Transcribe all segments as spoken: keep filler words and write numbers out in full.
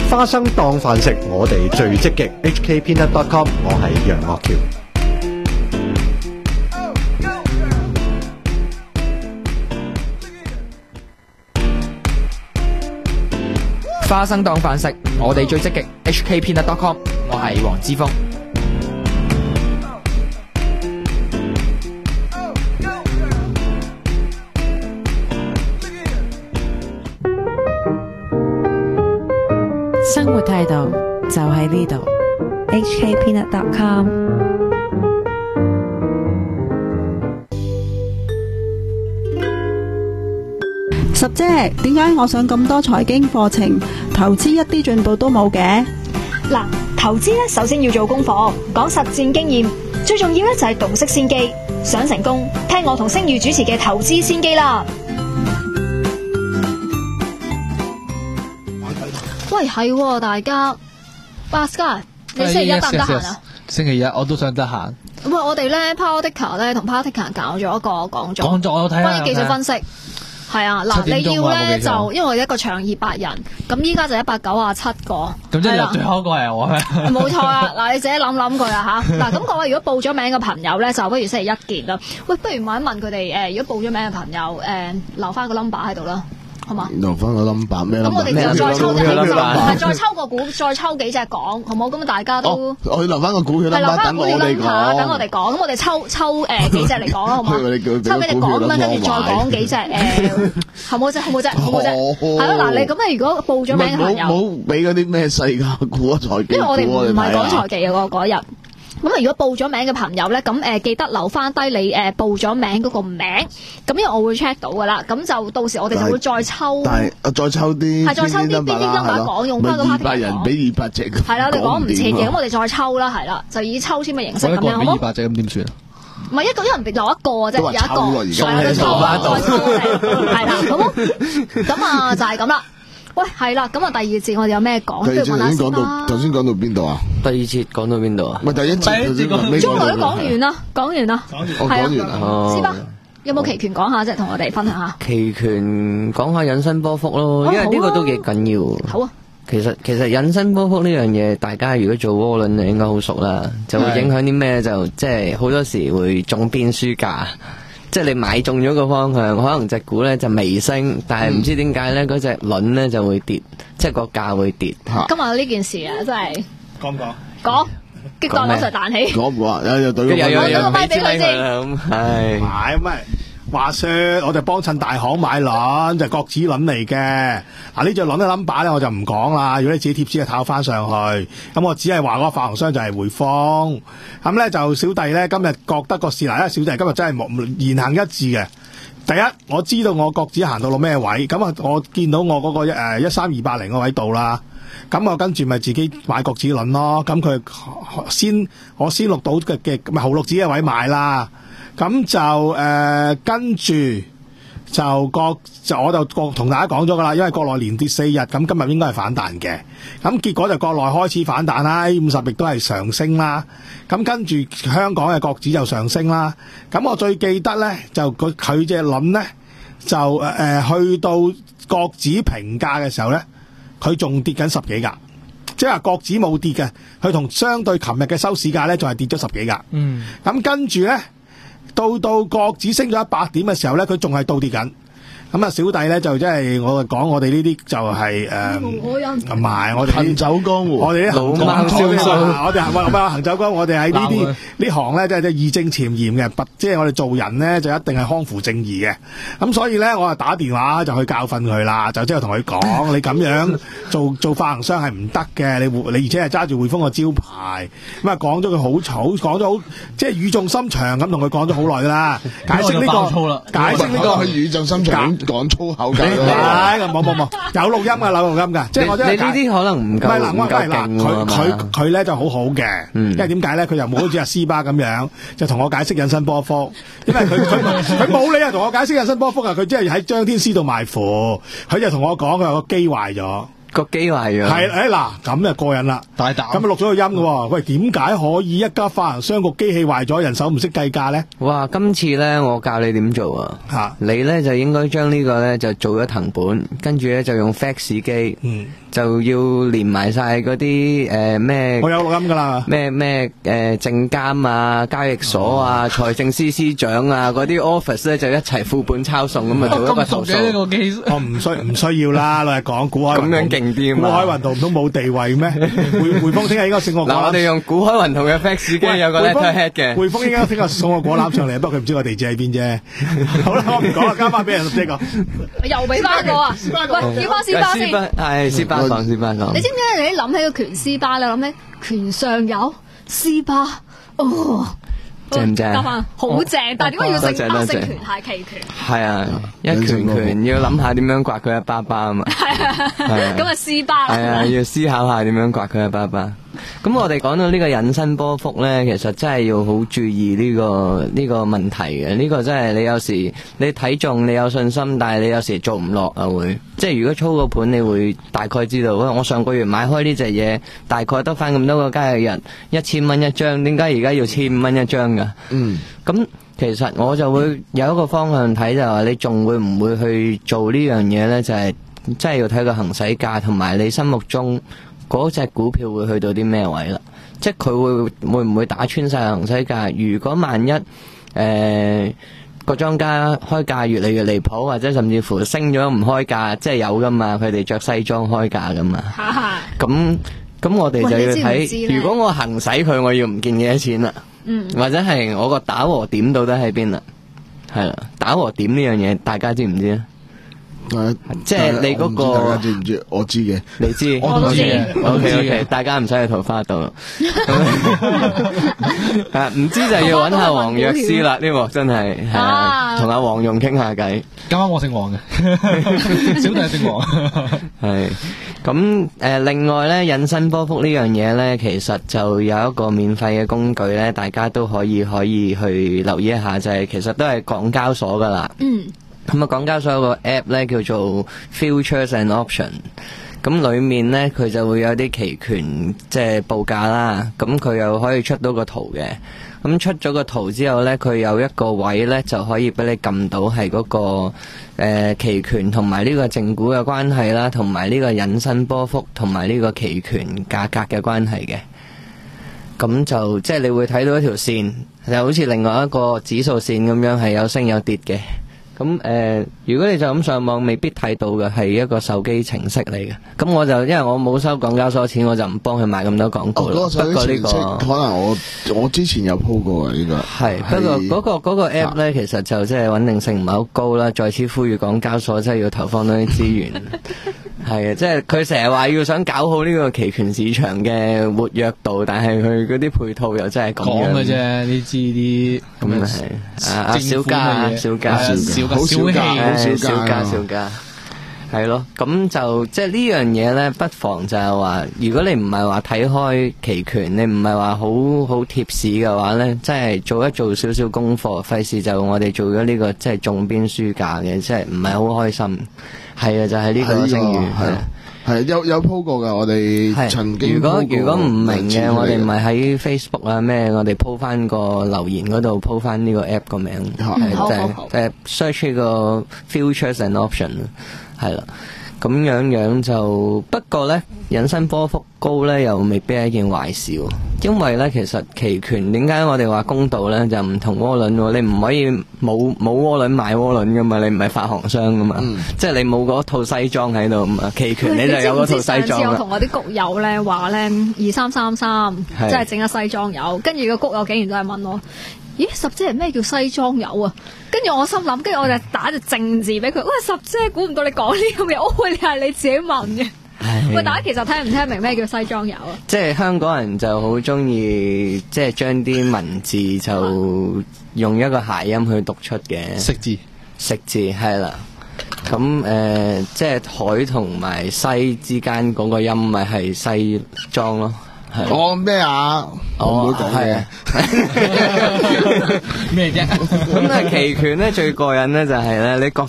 花生當飯食，我哋最積極。H K Peanut dot com， 我係楊岳橋。 花生當飯食，我哋最積極。H K Peanut dot com， 我係黃之鋒。 生活態度就喺呢度。H K Peanut dot com。 十姐，點解我上咁多財經課程，投資一啲進步都冇嘅？ 嗱，投資咧首先要做功課，講實戰經驗，最重要咧就係洞悉先機。想成功，聽我同星宇主持嘅投資先機啦。 喂，係喎，大家 Bhaskar，你星期一得唔得閒啊？ 星期一我都想得閒。 喂，我哋咧 Powetica 咧同 Powetica 搞咗一個講座， 講座我睇下， 關於技術分析。係啊，嗱，你要咧就因為一個場二百人，咁依家就一百九十七個。 咁即係最後一個係我咩？ 冇錯啊！嗱，你自己諗諗佢啊嚇。嗱，咁各位如果報咗名嘅朋友咧，就不如星期一見啦。喂，不如問一問佢哋誒，如果報咗名嘅朋友誒、呃，留翻個 number 喺度啦。好嘛？ 留翻個 number 咩？ 咁我哋就再抽，係再抽個股，再抽幾隻講，好冇？咁大家都我留翻個股票 number 等我哋講， 等我哋講。咁我哋抽抽誒幾隻嚟講啦，好嘛？抽幾隻講咁樣，跟住再講幾隻誒，好冇啫？好冇啫？好冇啫？係咯，嗱，你咁啊，如果報咗名嘅朋友， 冇俾嗰啲咩世界股啊、財經股啊， 因為我哋唔係講財技嘅嗰日。咁啊，如果報咗名嘅朋友咧，咁誒、呃、記得留翻低你誒、呃、報咗名嗰個名，咁因為我會 check 到噶啦，咁就到時我哋就會再抽。 但係再抽啲， 係再抽啲啲啲音碼講，用翻個 party 二百人俾二百隻。 係啦，我哋講唔切嘅，咁我哋再抽啦，係啦，就以抽籤嘅形式咁樣，好冇？ 二百隻咁點算啊？ 唔係一個一人留一個啫，有一個， 係啊，再抽啦，再抽嚟，係啦，好冇？咁啊，就係咁啦。喂，係啦，咁啊，第二節我哋有咩講？ 第二節頭先講到，頭先講到邊度啊？ 第二節講到邊度啊？ 唔係第一節， 中來都講完啦，講完啦， 我講完啦。 師伯有冇期權講下啫？同我哋分享下。 期權講下引伸波幅咯，因為呢個都幾緊要。 好啊。 其實其實引伸波幅呢樣嘢，大家如果做窩輪就應該好熟啦，就會影響啲咩？就即係好多時會中邊輸價。即係你買中咗個方向，可能隻股咧就微升，但係唔知點解咧嗰隻輪咧就會跌，即係個價會跌。 今日呢件事啊，真係講唔講？ 講，激盪攞上彈起。 講唔講啊？有有對個有有有個咪俾佢先。 係買咩？話說我哋幫襯大行買輪，就係國指輪嚟嘅。嗱，呢隻輪嘅 number 咧我就唔講啦。如果你自己貼紙就炒翻上去，咁我只係話嗰個發行商就係匯豐。咁咧就小弟咧今日覺得個市嗱，因為小弟今日真係冇言行一致嘅。第一，我知道我國指行到到咩位，咁啊我見到我嗰個誒一三二八零個位度啦。咁我跟住咪自己買國指輪咯。咁佢先我先錄到嘅嘅咪後錄指嘅位買啦。咁就誒、呃、跟住就國就我就國同大家講咗噶啦，因為國內連跌四日，咁今日應該係反彈嘅。咁結果就國內開始反彈啦，A 五十亦都係上升啦。咁跟住香港嘅國指就上升啦。咁我最記得咧就佢佢隻輪咧就誒、呃、去到國指平價嘅時候咧，佢仲跌緊十幾格，即係話國指冇跌嘅，佢同相對琴日嘅收市價咧仲係跌咗十幾格。嗯，咁跟住咧。到到國指升咗一百點嘅時候咧，佢仲係倒跌緊。咁啊，小弟咧就即係我講，我哋呢啲就係誒，唔係我哋行走江湖，我哋啲行走江湖，我哋行喂行走江湖，我哋喺呢啲呢行咧，即係即係義正詞嚴嘅，即係我哋做人咧就一定係匡扶正義嘅。咁所以咧，我啊打電話就去教訓佢啦，就即係同佢講，你咁樣做做發行商係唔得嘅，你你而且係揸住匯豐個招牌，咁啊講咗佢好草，講咗好即係語重心長咁同佢講咗好耐噶啦，解釋呢個，解釋呢個佢語重心長。講粗口㗎， 係冇冇冇，有錄音㗎，有錄音㗎，即係我真係你呢啲可能唔夠唔夠勁喎。 佢佢佢咧就好好嘅，因為點解咧？佢又冇好似阿斯巴咁樣，就同我解釋引伸波幅，因為佢佢佢冇理由同我解釋引伸波幅啊！佢即係喺張天師度賣符，佢就同我講佢個機壞咗。 個機壞咗。 係誒嗱，咁就過癮啦， 大膽。 咁啊錄咗個音嘅喎。喂，點解可以一家發行商個機器壞咗，人手唔識計價咧？ 哇！今次咧，我教你點做啊！ 嚇， 你咧就應該將呢個咧就做咗藤本，跟住咧就用 fax 機， 嗯， 就要連埋晒嗰啲誒咩？ 我有錄音㗎啦。 咩咩誒證監啊、交易所啊、財政司司長啊嗰啲 office 咧就一齊副本抄送咁啊，做一個投訴。 呢個機， 我唔需唔需要啦，老實講，古海咁樣勁啲啊嘛！ 古海雲圖唔通冇地位咩？匯匯豐聽日應該送個果籃。 嗱，我哋用古海雲圖嘅 fax 機有個 letterhead 嘅。 匯豐應該聽日送個果籃上嚟，不過佢唔知個地址喺邊啫。好啦，我唔講啦，交翻俾人即係個。 又俾翻我啊！喂，要翻斯巴先。 係斯巴講，斯巴講。 你知唔知你一諗起個拳斯巴咧，諗起拳上有斯巴，哦， 正唔正？ 得翻，好正。但係點解要姓巴姓拳係期權？ 係啊，一拳拳要諗下點樣刮佢一巴巴啊嘛。 係啊，咁啊斯巴。 係啊，要思考下點樣刮佢一巴巴。咁我哋講到呢個引伸波幅咧，其實真係要好注意呢、這個呢、這個問題嘅。呢、這個真係你有時你睇中你有信心，但係你有時做唔落啊會。即係如果操個盤，你會大概知道，我上個月買開呢隻嘢，大概得翻咁多個交易日，一千蚊一張，點解而家要千五蚊一張噶？嗯，咁其實我就會有一個方向睇，就係話你仲會唔會去做呢樣嘢咧？就係、是、真係要睇個行使價同埋你心目中嗰隻股票會去到啲咩位啦？即係佢會會唔會打穿晒行使價？如果萬一誒個莊家開價越嚟越離譜，或者甚至乎升咗唔開價，即係有噶嘛？佢哋着西裝開價噶嘛？咁咁我哋就要睇，如果我行使佢，我要唔見幾多錢啦？嗯，或者係我個打和點到底喺邊啦？係啦，打和點呢樣嘢，大家知唔知咧？即係你嗰個， 大家知唔知？我知嘅， 你知， 我都知嘅。 O K O K， 大家唔使去桃花度。啊，唔知就要揾下黃藥師啦，呢個真係係啊，同阿黃蓉傾下偈。 今晚我姓黃嘅，小弟姓黃。 係咁誒，另外咧，引伸波幅呢樣嘢咧，其實就有一個免費嘅工具咧，大家都可以可以去留意一下，就係、是、其實都係港交所噶啦。嗯。咁啊，港交所有個 app 咧叫做 Futures and Option， 咁裏面咧佢就會有啲期權即係報價啦，咁佢又可以出到個圖嘅，咁出咗個圖之後咧，佢有一個位咧就可以俾你撳到係嗰個誒、呃、期權同埋呢個正股嘅關係啦，同埋呢個引伸波幅同埋呢個期權價格嘅關係嘅，咁就即係你會睇到一條線，就好似另外一個指數線咁樣，係有升有跌嘅。咁誒、呃，如果你就咁上網，未必睇到嘅係一個手機程式嚟嘅。咁我就因為我冇收港交所錢，我就唔幫佢買咁多廣告啦。 哦那個、 不過呢、這個可能我我之前有鋪過嘅呢、這個。係， 不過嗰、那個嗰、那個 app 咧、啊，其實就即係穩定性唔係好高啦。再次呼籲港交所真係要投放多啲資源。係啊，即係佢成日話要想搞好呢個期權市場嘅活躍度，但係佢嗰啲配套又真係咁樣講嘅啫。你知啲咁係啊，小家啊，小家， 小家，好小家， 好小家，小家。係咯，咁就即係呢樣嘢咧，不妨就係話，如果你唔係話睇開期權，你唔係話好好貼市嘅話咧，即係做一做少少功課，費事就我哋做咗呢個即係重邊輸價嘅，即係唔係好開心。係啊，就係呢個聲譽係。 係有有鋪過噶，我哋曾經如果如果唔明嘅，我哋咪喺 Facebook 啊咩，我哋鋪翻個留言嗰度鋪翻呢個 app 個名，係就係誒 search 呢個 Futures and Option 係啦。咁樣樣就不過咧，引伸波幅高咧又未必係一件壞事，因為咧其實期權點解我哋話公道咧就唔同窩輪喎，你唔可以冇冇窩輪買窩輪噶嘛，你唔係發行商噶嘛，嗯、即係你冇嗰套西裝喺度嘛，期權你就有嗰套西裝啦。你知唔知上次我同我啲谷友咧話咧二三三三，即係整下西裝友，跟住個谷友竟然都係問我。咦，十姐係咩叫西裝友啊？跟住我心諗，跟住我就打隻正字俾佢。喂，十姐，估唔到你講呢個嘢，哦，你係你自己問嘅。喂，大家其實聽唔聽明咩叫西裝友啊？即係香港人就好中意，即係將啲文字就用一個諧音去讀出嘅。食字，食字係啦。咁誒、呃，即係海同埋西之間嗰個音咪係西裝咯。 講咩啊？我唔會講嘅。 咩啫？咁啊，期權咧最過癮咧就係咧，你覺得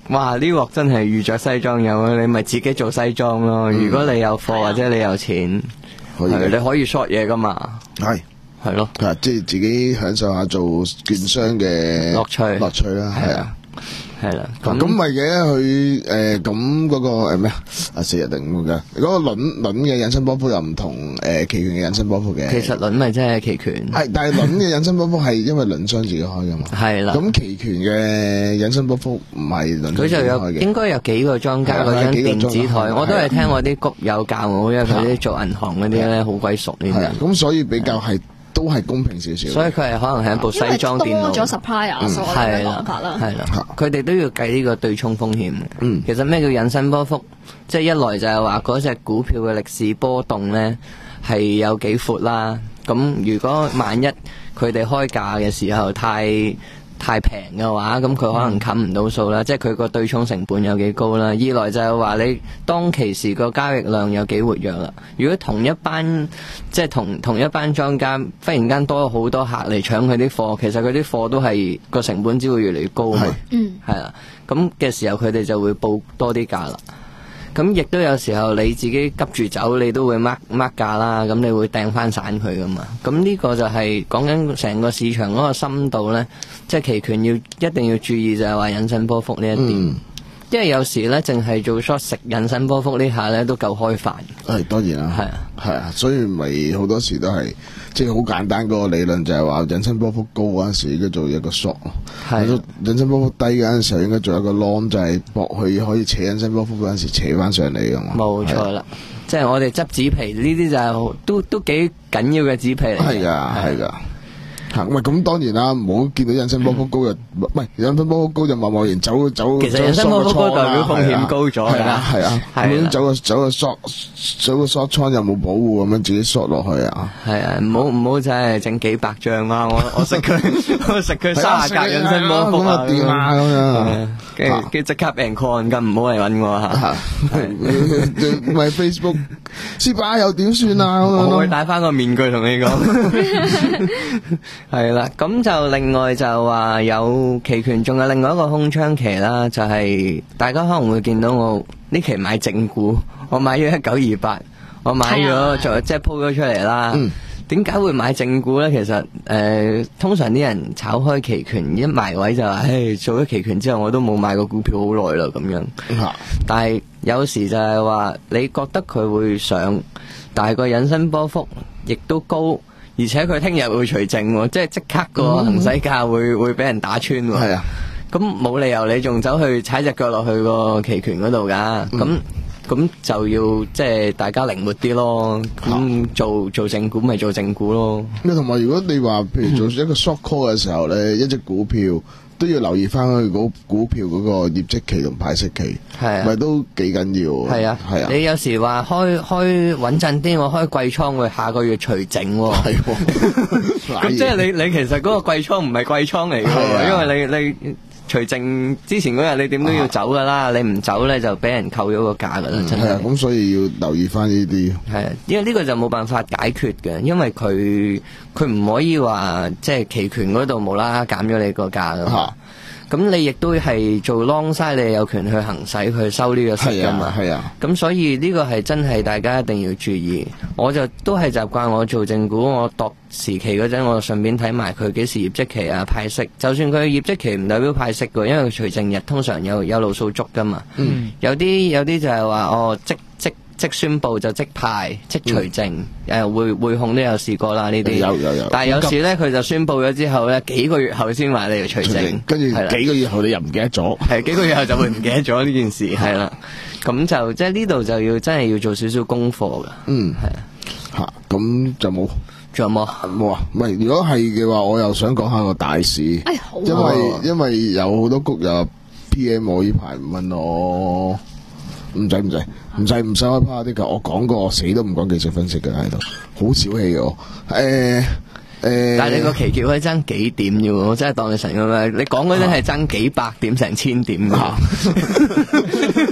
哇！呢鑊真係遇着西裝有啊，你咪自己做西裝咯。如果你有貨或者你有錢， 可以係你可以 short 嘢噶嘛。 係係咯， 係即係自己享受下做券商嘅樂趣樂趣啦，係啊。 係啦， 咁咁咪嘅佢誒咁嗰個誒咩啊？啊四日定咁嘅嗰個輪輪嘅引伸波幅又唔同誒期權嘅引伸波幅嘅。 其實輪咪即係期權。 係，但係輪嘅引伸波幅係因為輪商自己開噶嘛。 係啦。 咁期權嘅引伸波幅唔係輪商自己開嘅。 佢就有應該有幾個莊家嗰張電子台，我都係聽我啲谷友教我，因為佢啲做銀行嗰啲咧好鬼熟呢啲。 咁所以比較係。都係公平少少， 所以佢係可能係一部西裝電腦， 因為多咗 supplier，所以嘅講法啦。 係啦，佢哋都要計呢個對沖風險。嗯，其實咩叫引伸波幅？即係一來就係話嗰隻股票嘅歷史波動咧係有幾闊啦。咁如果萬一佢哋開價嘅時候太太平嘅話，咁佢可能冚唔到數啦，即係佢個對沖成本有幾高啦。二來就係話你當其時個交易量有幾活躍啦。如果同一班即係同同一班莊家忽然間多咗好多客嚟搶佢啲貨，其實佢啲貨都係個成本只會越嚟越高嘛。嗯，係啦，咁嘅時候佢哋就會報多啲價啦。咁亦都有時候你自己急住走，你都會 mark mark 價啦，咁你會掟翻散佢噶嘛。咁呢個就係講緊成個市場嗰個深度呢，即係期權要一定要注意就係話引伸波幅呢一點。嗯，因為有時呢，淨係做 short 食引伸波幅呢下呢都夠開飯。 係當然啦，係啊，係啊，所以咪好多時都係即係好簡單嗰個理論就係話引伸波幅高嗰陣時應該做一個 short 咯，係引伸波幅低嗰陣時候應該做一個 long， 就係搏佢可以扯引伸波幅嗰陣時扯翻上嚟噶嘛。冇錯啦，即係我哋執紙皮呢啲就係都都幾緊要嘅紙皮嚟。 係噶，係噶。吓，喂，咁當然啦，唔好見到引伸波幅高就，唔係引伸波幅高就貿貿然走走。 其實引伸波幅高代表風險高咗㗎， 係啊，咁走個走個 short 走個 short 倉又冇保護咁樣自己 short 落去啊。 係啊，唔好唔好真係整幾百張啊！我我食佢我食佢卅格引伸波幅啊，掂啊咁樣，跟住跟住即刻俾人 call 咁，唔好嚟揾我嚇。 唔係 Facebook 蝕把又點算啊？ 我會戴翻個面具同你講。係啦，咁就另外就話有期權，仲有另外一個空窗期啦，就係、是、大家可能會見到我呢期買正股，我買咗一九二八，我買咗就即係鋪咗出嚟啦。點解、嗯、會買正股呢？其實誒、呃，通常啲人炒開期權一埋位就話，誒，做咗期權之後我都冇買過股票好耐啦咁樣。嗯、但係有時就係話，你覺得佢會上，但係個引伸波幅亦都高。而且佢聽日會除淨，即係即刻個行使價會、嗯、會俾人打穿。係啊，咁冇理由你仲走去踩隻腳落去個期權嗰度噶。咁咁、嗯、就要即係大家靈活啲咯。咁、啊、做做正股咪做正股咯。 咁同埋如果你話譬如做一個 short call 嘅時候咧，嗯、一隻股票都要留意翻佢嗰股票嗰個業績期同派息期，係咪、啊、都幾緊要？係啊，係啊。你有時話開開穩陣啲，我開季倉會下個月除淨。係，咁即係你你其實嗰個季倉唔係季倉嚟嘅，啊、因為你你除淨之前嗰日你點都要走噶啦，啊、你唔走咧就俾人扣咗個價噶啦，真係。係啊，咁所以要留意翻呢啲。係啊，因為呢個就冇辦法解決嘅，因為佢佢唔可以話即係期權嗰度無啦啦減咗你個價噶嘛。咁你亦都係做 long side， 你有權去行使去收呢個息噶嘛。係啊，咁所以呢個係真係大家一定要注意。我就都係習慣我做正股，我度時期嗰陣，我順便睇埋佢幾時業績期啊派息。就算佢業績期唔代表派息嘅，因為佢除淨日通常有有路數足噶嘛。嗯，有啲有啲就係話哦即即。即宣佈就即派即除淨，誒、嗯、匯匯控都有試過啦呢啲，有有有。但係有時咧佢就宣佈咗之後咧，幾個月後先話你要除淨，跟住幾個月後你又唔記得咗，係幾個月後就會唔記得咗呢件事，係啦。咁就即係呢度就要真係要做少少功課噶。嗯，係啊。嚇，咁就冇，仲有冇？冇啊，唔係。如果係嘅話，我又想講下個大市，哎好啊、因為因為有好多谷友 P M 我呢排問我。唔使唔使唔使唔使開趴啲噶，我講過我死都唔講技術分析嘅喺度，好小氣嘅我。誒、欸、誒，欸、但係你個期權可以爭幾點嘅喎？我真係當你神咁樣，你講嗰陣係爭幾百點成千點嘅。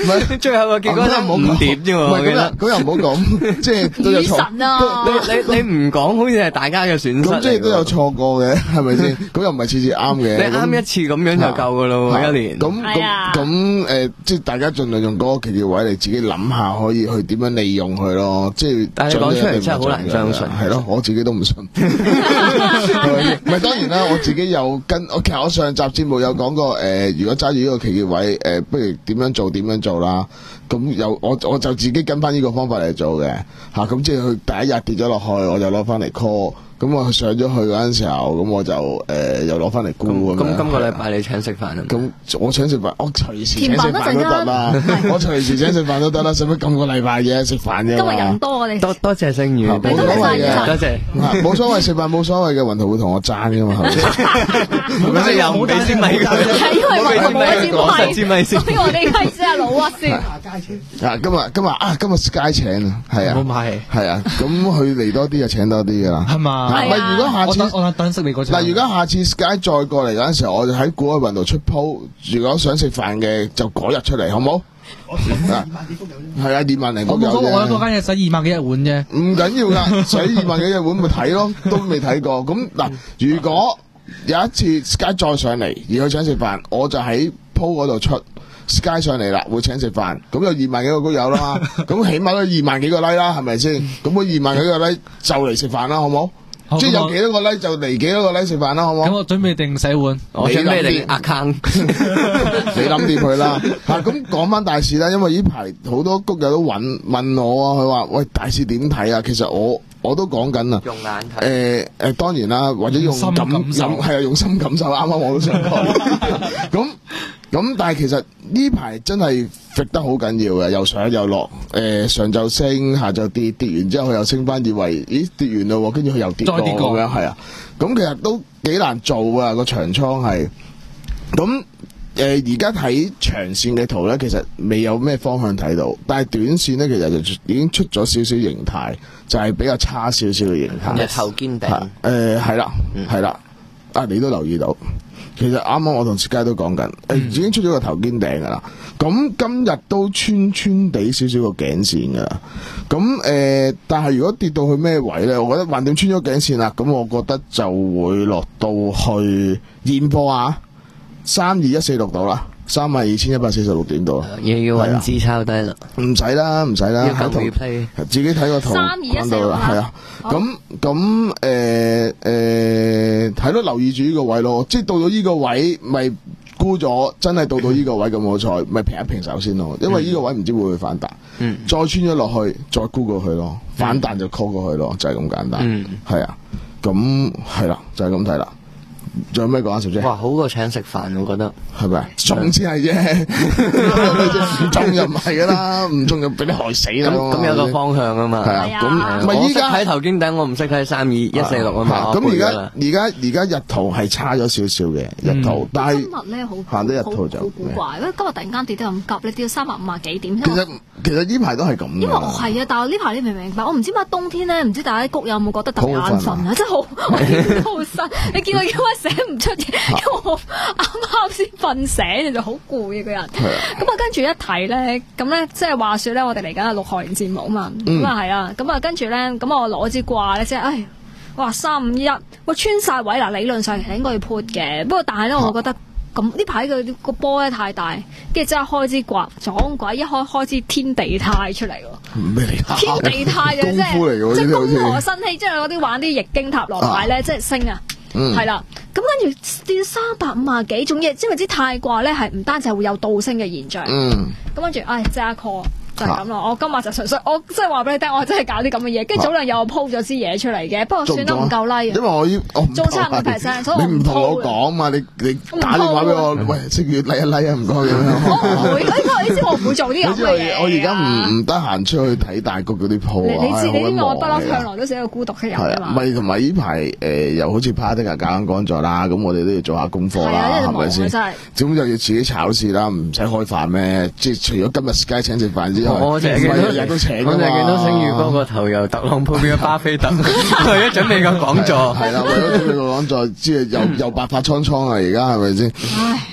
唔係最後個結果都五點啫喎。 唔係咁又咁又唔好講，即係都有錯。 神啊！ 你你你唔講，好似係大家嘅損失。 咁即係都有錯過嘅，係咪先？咁又唔係次次啱嘅。 你啱一次咁樣就夠噶咯，一年。 咁咁咁誒，即係大家盡量用嗰個奇妙位嚟自己諗下，可以去點樣利用佢咯。即係但係講出嚟真係好難相信。 係咯，我自己都唔信。唔係當然啦，我自己有跟，我其實我上集節目有講過誒，如果揸住呢個奇妙位誒，不如點樣做點樣做啦。咁有我我就自己跟翻呢個方法嚟做嘅嚇，咁即係佢第一日跌咗落去，我就攞翻嚟 call。咁我上咗去嗰陣時候，咁我就誒又攞翻嚟沽咁樣。 咁今個禮拜你請食飯啊？ 咁我請食飯，我隨時請食飯都得啦。我隨時請食飯都得啦，使乜今個禮拜嘅食飯啫？ 今日人多我哋。 多多謝星宇， 冇所謂嘅， 多謝。 冇所謂食飯冇所謂嘅，雲圖會同我爭噶嘛，係咪先？ 係咪先？又唔俾先咪佢？ 係因為雲圖冇支咪， 所以我哋係先阿老屈先。 啊，今日今日啊，今日 Sky 請啊，係啊， 冇買係啊，咁佢嚟多啲就請多啲噶啦， 係嘛？ 唔係如果下次我等等識你嗰次。 嗱，如果下次 Sky 再過嚟嗰陣時候，我就喺古海雲度出鋪。如果想食飯嘅，就嗰日出嚟，好冇？係啊，二萬零個有啫。 我我嗰間嘢使二萬幾一碗啫。 唔緊要噶，使二萬幾一碗咪睇咯，都未睇過。咁嗱，如果有一次 Sky 再上嚟，而佢請食飯，我就喺鋪嗰度出。Sky 上嚟啦，會請食飯，咁有二萬幾個高友啦嘛，咁起碼都二萬幾個 like 啦，係咪先？咁我二萬幾個 like 就嚟食飯啦，好冇？即係有幾多個 like 就嚟幾多個 like 食飯啦，好冇？ 咁我準備定洗碗， 我準備定 account， 你諗掂佢啦。吓，咁講翻大市啦，因為呢排好多谷友都揾問我啊，佢話喂，大市點睇啊？其實我我都講緊啊， 用眼睇。 誒誒，當然啦，或者用感感係啊，用心感受。啱啱我都想講。咁咁，但係其實呢排真係揈得好緊要嘅，又上又落。誒，上晝升，下晝跌，跌完之後佢又升翻，以為咦跌完咯，跟住佢又跌過咁樣，係啊。咁其實都幾難做啊，個長倉係。咁誒，而家睇長線嘅圖咧，其實未有咩方向睇到，但係短線咧，其實就已經出咗少少形態，就係比較差少少嘅形態。 日頭堅頂。 誒，係啦，係啦，啊，你都留意到。其實啱啱我同薛佳都講緊，誒、嗯，已經出咗個頭肩頂噶啦。咁今日都穿穿地少少個頸線噶啦。咁誒、呃，但係如果跌到去咩位咧？我覺得橫掂穿咗頸線啦，咁我覺得就會落到去現貨啊，三二一四六度啦，三萬二千一百四十六點度。 又要揾支抄低啦， 唔使啦，唔使啦， 要求 replay， 自己睇個圖， 三二一四六係啊。咁咁誒誒，睇到留意住呢個位咯，即係到咗呢個位咪沽咗，真係到到呢個位咁好彩，咪平一平手先咯。因為呢個位唔知會唔會反彈，嗯，再穿咗落去，再沽過去咯，反彈就 call 過去咯，就係咁簡單。嗯，係啊，咁係啦，就係咁睇啦。仲有咩講啊，小姐？ 哇，好過請食飯，我覺得係咪？中先係啫，唔中就唔係噶啦，唔中就俾你害死啦。 咁有個方向啊嘛。 係啊，咁咪依家睇頭肩頂，我唔識睇三二一四六啊嘛。 咁而家而家而家日圖係差咗少少嘅日圖，但係今日咧好行到日圖就好古怪，因為今日突然間跌得咁急，你跌到三百五啊幾點？ 其實其實呢排都係咁。 因為我係啊，但係呢排你明唔明白？我唔知點解冬天咧，唔知大家谷有冇覺得特別眼瞓啊？真係好，我見到好辛。你見我叫我寫唔出嘢。因為我啱啱先瞓醒，就好攰啊個人。咁啊，跟住一睇咧，咁咧即係話說咧，我哋嚟緊係六學年節目啊嘛。咁啊係啊，咁啊跟住咧，咁我攞支掛咧，即係，唉，哇三五一，喂穿晒位嗱，理論上其實應該要 put 嘅，不過但係咧，我覺得咁呢排個個波咧太大，跟住即刻開支掛撞鬼，一開開支天地泰出嚟喎。 咩嚟？ 天地泰嘅即係即係公河新氣，即係嗰啲玩啲易經塔羅牌咧，即係升啊！係啦，咁跟住跌三百五啊幾，仲要知唔知泰卦咧係唔單止係會有倒升嘅現象，咁跟住，唉，即刻 call 就係咁咯。我今日就純粹，我即係話俾你聽，我真係搞啲咁嘅嘢。跟住早兩日我 po 咗支嘢出嚟嘅，不過算得唔夠 like。 因為我要做差唔多 percent，所以我你唔同我講嘛，你你打電話俾我，喂，識月 like 一 like 啊，唔該咁樣。 我唔會，因為你知我唔會做啲咁嘅嘢。 我而家唔唔得閒出去睇大谷嗰啲 po 啊。 你知你知我不嬲向來都係一個孤獨嘅人啊嘛。 唔係同埋呢排誒又好似 party 啊搞緊講座啦，咁我哋都要做下功課啦，係咪先？咁就要自己炒市啦，唔使開飯咩？即係除咗今日 Sky 請食飯之外， 我淨係見到日日都請，我淨係見到星宇哥個頭由特朗普變咗巴菲特，為咗準備個講座， 係啦，為咗準備個講座，即係又又白髮蒼蒼啊！而家係咪先？唉。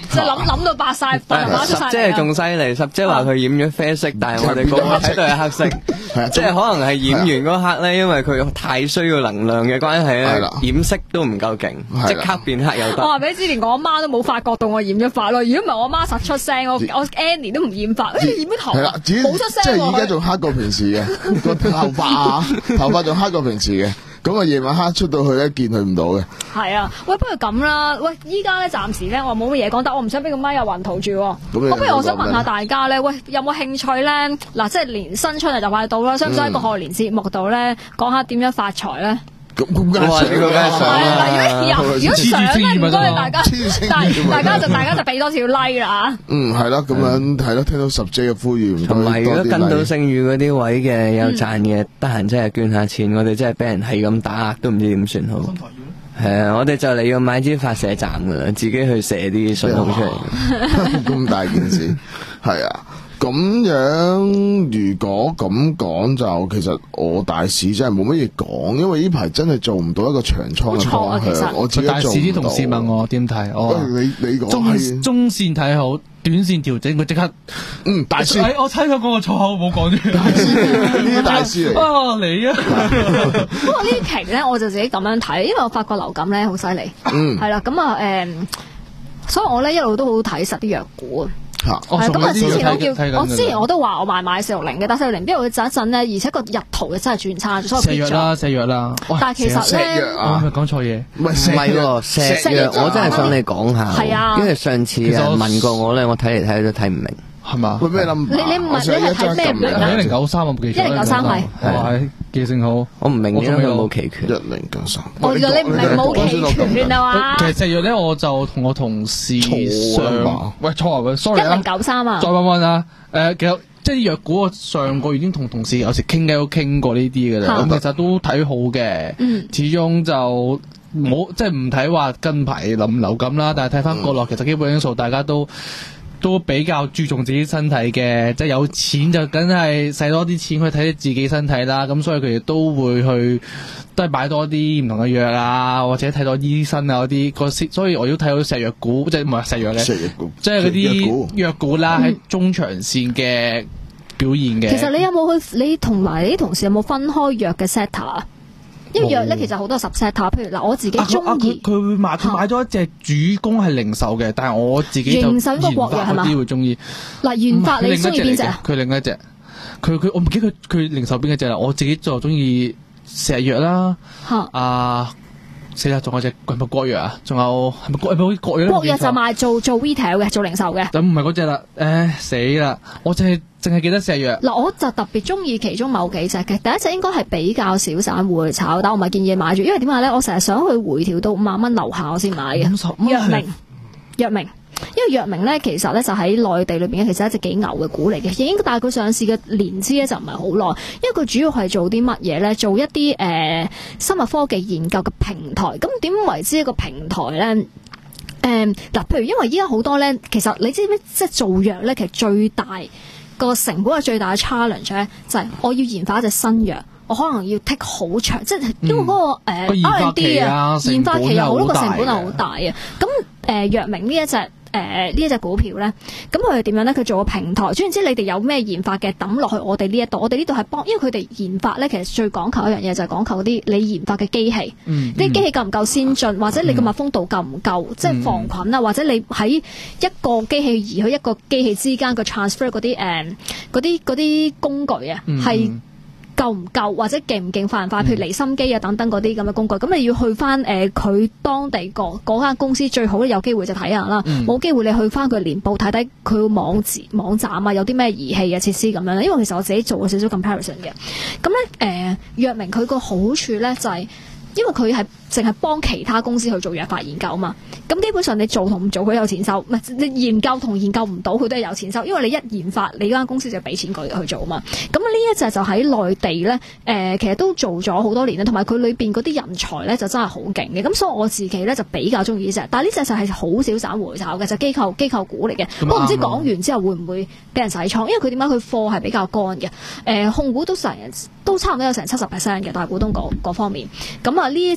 就諗諗到白晒，白馬出晒。 即係仲犀利，十姐話佢染咗啡色，但係我哋個個睇到係黑色，即係可能係染完嗰刻咧，因為佢太需要能量嘅關係咧，染色都唔夠勁，即刻變黑又得。 我話俾你知，連我阿媽都冇發覺到我染咗髮咯。如果唔係我阿媽實出聲，我我 Annie 都唔染髮，誒染咗頭冇出聲。 即係而家仲黑過平時嘅個頭髮啊，頭髮仲黑過平時嘅。咁啊，夜晚黑出到去咧，見佢唔到嘅。 係啊，喂，不如咁啦，喂，依家咧暫時咧，我冇乜嘢講，但我唔想俾個咪有暈圖住。咁不如我想問下大家咧，喂，有冇興趣咧？嗱，即係年新春嚟就快到啦，想唔想喺個賀年節目度咧講下點樣發財咧？ 咁咁梗係想啦！ 如果想咧，唔該大家，大家就大家就俾多少 like 啦。 嗯，係啦，咁樣係咯，聽到十 J 嘅呼籲， 同埋如果跟到聲譽嗰啲位嘅有賺嘅，得閒真係捐下錢，我哋真係俾人係咁打壓，都唔知點算好。係啊，我哋就嚟要買支發射站噶啦，自己去射啲信號出嚟。 咁大件事，係啊。咁樣如果咁講就，其實我大市真係冇乜嘢講，因為呢排真係做唔到一個長倉嘅方向。我自己做唔到。大市啲同事問我點睇，我你你講中中線睇好，短線調整，佢即刻嗯大師。 我睇佢嗰個錯口冇講住。 大師呢啲大師嚟。 啊你啊！ 不過呢期咧，我就自己咁樣睇，因為我發覺流感咧好犀利。嗯。係啦，咁啊誒，所以我咧一路都好睇實啲藥股啊。 係咁啊！之前我叫我之前我都話我買買四六零嘅，但四六零邊度會震一震咧？而且個日圖真係轉差咗，所以石藥啦，石藥啦。 但係其實咧， 我係咪講錯嘢？ 唔係喎，石藥我真係想你講下。 係啊， 因為上次有人問過我咧，我睇嚟睇去都睇唔明。 係嘛？ 喂咩諗？ 你你唔係你係睇咩明啊？ 一零九三我冇記錯。 一零九三係。 係記性好。 我唔明點解佢冇期權。 一零九三。 我原來你唔係冇期權啊嘛？ 其實石藥咧，我就同我同事上，喂錯啊，sorry 啊。 一零九三啊。 再問問啊，誒，其實即係藥股，我上個月已經同同事有時傾偈都傾過呢啲嘅啦。咁其實都睇好嘅。嗯。始終就冇即係唔睇話近排臨流感啦，但係睇翻國內其實基本因素大家都。都比較注重自己身體嘅，即係有錢就梗係使多啲錢去睇自己身體啦。咁所以佢哋都會去，都係買多啲唔同嘅藥啊，或者睇多醫生啊嗰啲個。所以我都睇到石藥股，即係唔係石藥咧，即係嗰啲藥股啦，喺中長線嘅表現嘅。 其實你有冇去？你同埋你啲同事有冇分開藥嘅 sector 啊？因為藥咧其實好多 subset， 譬如嗱我自己中意， 佢會買佢買咗一隻主攻係零售嘅，但係我自己就研發嗰啲會中意。 嗱研發你中意邊隻啊？ 佢另一隻，佢佢我唔記得佢佢零售邊一隻啦。我自己就中意石藥啦，啊死啦！仲有隻係咪國藥啊？仲有係咪國係咪國藥？ 國藥就賣做做 retail 嘅，做零售嘅。 就唔係嗰隻啦，誒死啦！我淨係淨係記得石藥。 嗱，我就特別中意其中某幾隻嘅。第一隻應該係比較少散戶去炒，但我唔係建議你買住，因為點解咧？我成日想去回調到五萬蚊樓下我先買嘅。藥明，藥明。因為藥明咧，其實咧就喺內地裏邊其實係一隻幾牛嘅股嚟嘅，已經但係佢上市嘅年資咧就唔係好耐，因為佢主要係做啲乜嘢咧？做一啲誒、呃、生物科技研究嘅平台。咁點為之一個平台咧？誒、呃、嗱，譬如因為依家好多咧，其實你知唔知即係做藥咧，其實最大個成本係最大嘅 challenge 咧，就係我要研發一隻新藥。我可能要 take 好長，即係因為嗰個誒 R and D 啊，研發期有好多個成本係好大啊。咁誒藥明呢一隻誒呢一隻股票咧，咁佢係點樣咧？佢做個平台，總言之，你哋有咩研發嘅抌落去我哋呢一度，我哋呢度係幫，因為佢哋研發咧，其實最講求一樣嘢就係講求啲你研發嘅機器， 嗯， 啲機器夠唔夠先進，或者你個密封度夠唔夠，嗯、即係防菌啊，或者你喺一個機器移去一個機器之間個 transfer 嗰啲誒嗰啲嗰啲工具啊，係、嗯。夠唔夠或者勁唔勁快唔快？譬如離心機啊等等嗰啲咁嘅工具，咁你要去翻誒佢當地個嗰間公司最好咧，有機會就睇下啦。冇、嗯、機會你去翻佢年報睇睇佢個網址網站啊，有啲咩儀器啊設施咁樣。因為其實我自己做過少少 comparison 嘅。咁咧誒，藥明佢個好處咧就係、是。因為佢係淨係幫其他公司去做藥法研究嘛，咁基本上你做同唔做佢有錢收，唔係你研究同研究唔到佢都係有錢收，因為你一研發你嗰間公司就俾錢佢去做嘛。咁呢一隻就喺內地咧，誒、呃、其實都做咗好多年啦，同埋佢裏邊嗰啲人才咧就真係好勁嘅。咁所以我自己咧就比較中意呢隻，但係呢隻就係好少散戶炒嘅，就機構機構股嚟嘅。不過唔知講完之後會唔會俾人洗倉？因為佢點解佢貨係比較乾嘅，誒、呃、控股都成都差唔多有成七十 percent 嘅大股東嗰方面。咁啊呢一隻咧我。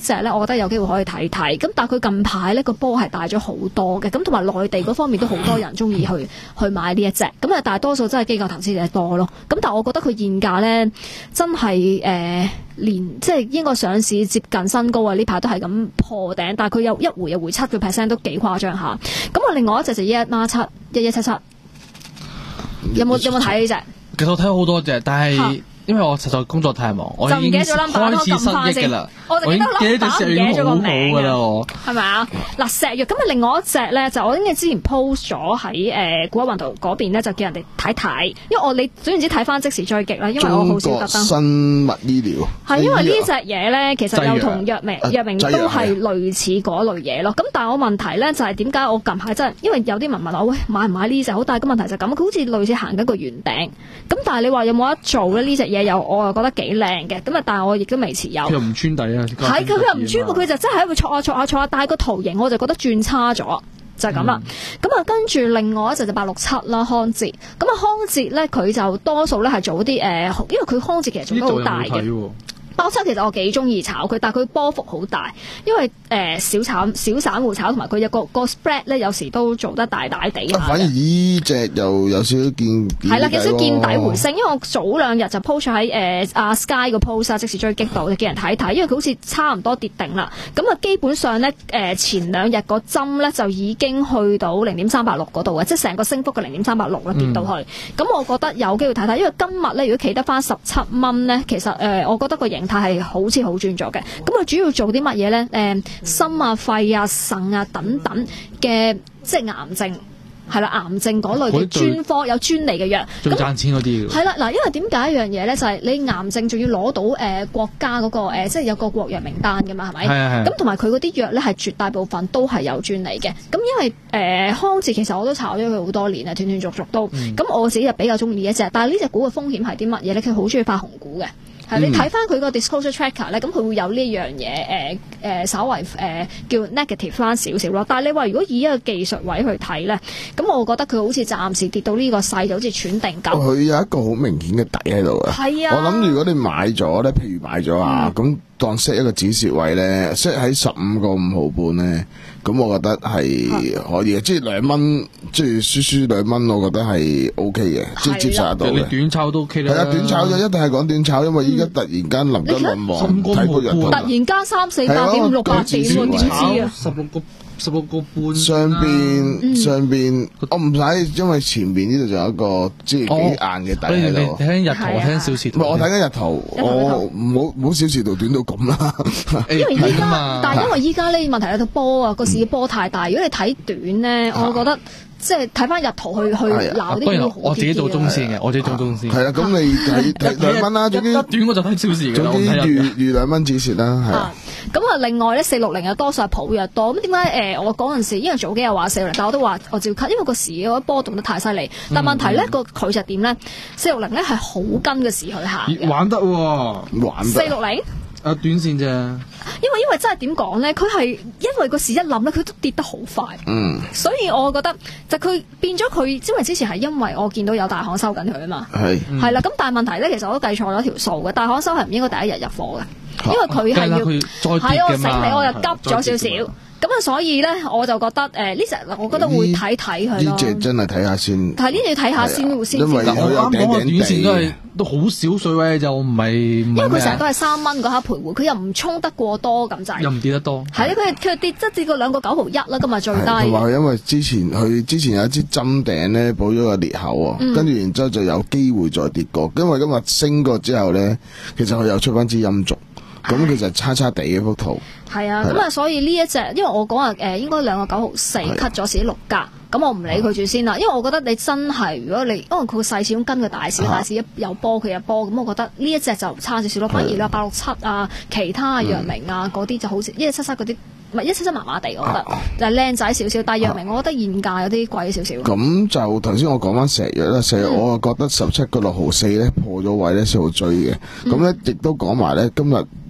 我覺得有機會可以睇睇。咁但係佢近排咧個波係大咗好多嘅，咁同埋內地嗰方面都好多人中意去去買呢一隻。咁啊，大多數真係機構投資者多咯。咁但係我覺得佢現價咧真係誒、呃、連即係應該上市接近新高啊！呢排都係咁破頂，但係佢有一回又回七個 percent 都幾誇張下。咁啊，另外一隻就一一孖七一一七七，有冇有冇睇呢隻？ 其實我睇好多隻，但係因為我實在工作太忙，我已經開始失憶㗎啦。我已經記得隻石藥已經好好㗎啦，我係咪啊？嗱，石藥咁啊，另外一隻咧就我應該之前 post 咗喺誒古海雲圖嗰邊咧，就叫人哋睇睇，因為我你總言之睇翻即時追擊啦，因為我好少特登。 中國生物醫療係因為呢隻嘢咧，其實又同藥明藥明都係類似嗰類嘢咯。咁但係我問題咧就係點解我近排真係因為有啲人問我喂買唔買呢隻？好大個問題就係咁，佢好似類似行緊個圓頂。咁但係你話有冇得做咧？呢隻嘢又我又覺得幾靚嘅。咁啊，但係我亦都未持有。 佢又唔穿底啊！ 係佢又唔穿，佢就真係喺度挫下挫下挫下，但係個圖形我就覺得轉差咗，就係咁啦。咁啊、嗯，跟住另外一隻就八六七啦，康捷。咁啊，康捷咧佢就多數咧係做啲誒、呃，因為佢康捷其實做得好大嘅。八六七其實我幾中意炒佢，但係佢波幅好大，因為誒、呃、小炒小散戶炒，同埋佢有個個 spread 咧，有時都做得大大地。 反而呢隻又有少少見係啦，有少少見底回升，因為我早兩日就 post 喺誒阿 Sky 個 post 啊，即時追擊到，就叫人睇睇，因為佢好似差唔多跌定啦。咁啊，基本上咧誒、呃、前兩日個針咧就已經去到零點三八六嗰度嘅，即係成個升幅嘅零點三八六啦，跌到去。咁、嗯、我覺得有機會睇睇，因為今日咧如果企得翻十七蚊咧，其實誒、呃、我覺得個形態係好似好轉咗嘅。咁佢主要做啲乜嘢咧？誒、呃，心啊、肺啊、腎啊等等嘅，即係癌症。係啦，癌症嗰類嘅專科有專利嘅藥， 最賺錢嗰啲。 係啦，嗱，因為點解一樣嘢咧，就係、是、你癌症仲要攞到誒、呃、國家嗰、那個、呃、即係有個國藥名單㗎嘛，係咪？係係。咁同埋佢嗰啲藥咧係絕大部分都係有專利嘅。咁因為誒、呃、康捷其實我都炒咗佢好多年啊，斷斷續續都。咁、嗯、我自己就比較中意一隻，但係呢隻股嘅風險係啲乜嘢咧？佢好中意發紅股嘅。係、嗯、你睇翻佢個 disclosure tracker 咧，咁佢會有呢樣嘢誒誒，稍微誒、呃、叫 negative 翻少少咯。但係你話如果以一個技術位去睇咧，咁我覺得佢好似暫時跌到呢個勢，就好似喘定咁。佢有一個好明顯嘅底喺度啊！ 係啊， 我諗如果你買咗咧，譬如買咗啊，咁、嗯、當 set 一個止蝕位咧 ，set 喺十五個五毫半咧，咁我覺得係可以嘅，即係兩蚊，即係輸輸兩蚊，我覺得係 O K 嘅，即係接受得到嘅。 你短炒都 O K 啦。係啊，短炒就一定係講短炒，因為依家突然間臨急臨忙睇個人， 突然間三四百點、五六百點，點知啊？ 十六個十六個半。 上邊、嗯、上邊，我唔使，因為前邊呢度仲有一個即係幾硬嘅底喺度。 你睇日圖，睇小時圖。 唔係，我睇緊日圖，我唔好唔好小時圖短到咁啦。 因為依家，但係因為依家呢問題有個波啊，個市嘅波太大。如果你睇短咧，我覺得。即係睇翻日圖去去鬧啲嘢， 我自己做中線嘅，我自己做中線。 係啊，咁你睇睇兩蚊啦，總之一短我就睇小時嘅。 總之預預兩蚊止蝕啦，係啊。 咁啊，另外咧四六零又多數係普藥多。咁點解誒我嗰陣時，因為早幾日話四六零，但我都話我照 cut，因為個市嗰波動得太犀利。但問題咧個佢就點咧？四六零咧係好跟個市去行。 玩得喎， 玩得。 四六零。 啊，短線啫。 因為因為真係點講咧，佢係因為個市一冧咧，佢都跌得好快。嗯。所以我覺得就佢變咗佢，因為之前係因為我見到有大行收緊佢啊嘛。係。係啦，咁但係問題咧，其實我都計錯咗條數嘅。大行收係唔應該第一日入貨嘅，因為佢係要係我醒你，我就急咗少少。咁啊，所以咧，我就覺得誒呢隻，我覺得會睇睇佢咯。 呢隻真係睇下先。 係呢隻要睇下先會先。 因為我啱講嘅短線都係都好少水位，就唔係。因為佢成日都係三蚊嗰刻徘徊，佢又唔衝得過多咁滯。 又唔跌得多。 係啊，佢佢跌即係跌過兩個九毫一啦，今日最低。 同埋因為之前佢之前有一支針頂咧，補咗個裂口啊，跟住然之後就有機會再跌過。因為今日升過之後咧，其實佢又出翻支陰燭。咁其實差差地嘅幅圖， 係啊，咁啊，所以呢一隻，因為我講話誒，應該兩個九毫四 cut 咗自己六格，咁我唔理佢住先啦，因為我覺得你真係，如果你因為佢個細市咁跟個大市，大市一有波佢有波，咁我覺得呢一隻就差少少咯，反而你話八六七啊，其他藥明啊嗰啲就好似一一七七嗰啲。唔係一七七麻麻地，我覺得就係靚仔少少，但係藥明我覺得現價有啲貴少少。 咁就頭先我講翻石藥啦，石藥我覺得十七個六毫四咧破咗位咧先好追嘅。咁咧亦都講埋咧，今日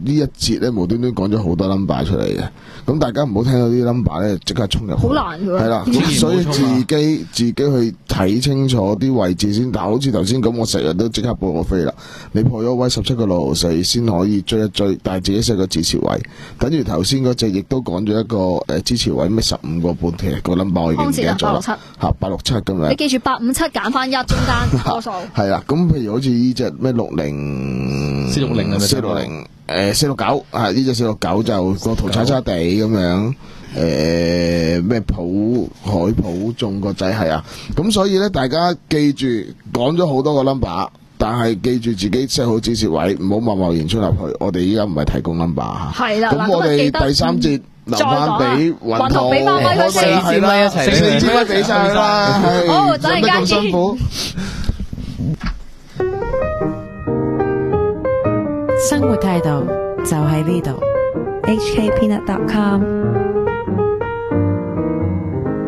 呢一節咧無端端講咗好多 number 出嚟嘅，咁大家唔好聽到啲 number 咧即刻衝入去， 好難㗎。 係啦，咁所以自己自己去睇清楚啲位置先。但係好似頭先咁，我成日都即刻報個飛啦。你破咗位十七個六毫四先可以追一追，但係自己 set 個支持位，等於頭先嗰隻亦都講咗一個誒支持位咩十五個半，其實個 number 我已經唔記得咗啦。嚇八六七咁樣。 你記住八五七揀翻一中間多數。係啦，咁譬如好似呢隻咩六零四六零啊， 四六零誒四六九啊，呢隻四六九就個圖差差地咁樣。誒咩普海普中個仔係啊，咁所以咧大家記住講咗好多個 number， 但係記住自己 set 好指示位，唔好貿貿然出入去。我哋依家唔係提供 number 嚇， 係啦。 咁我哋第三節留翻俾雲圖， 俾翻位佢四支咪一齊， 四支咪俾晒佢啦。 好，等陣間辛苦。 生活態度就喺呢度。H K Peanut dot com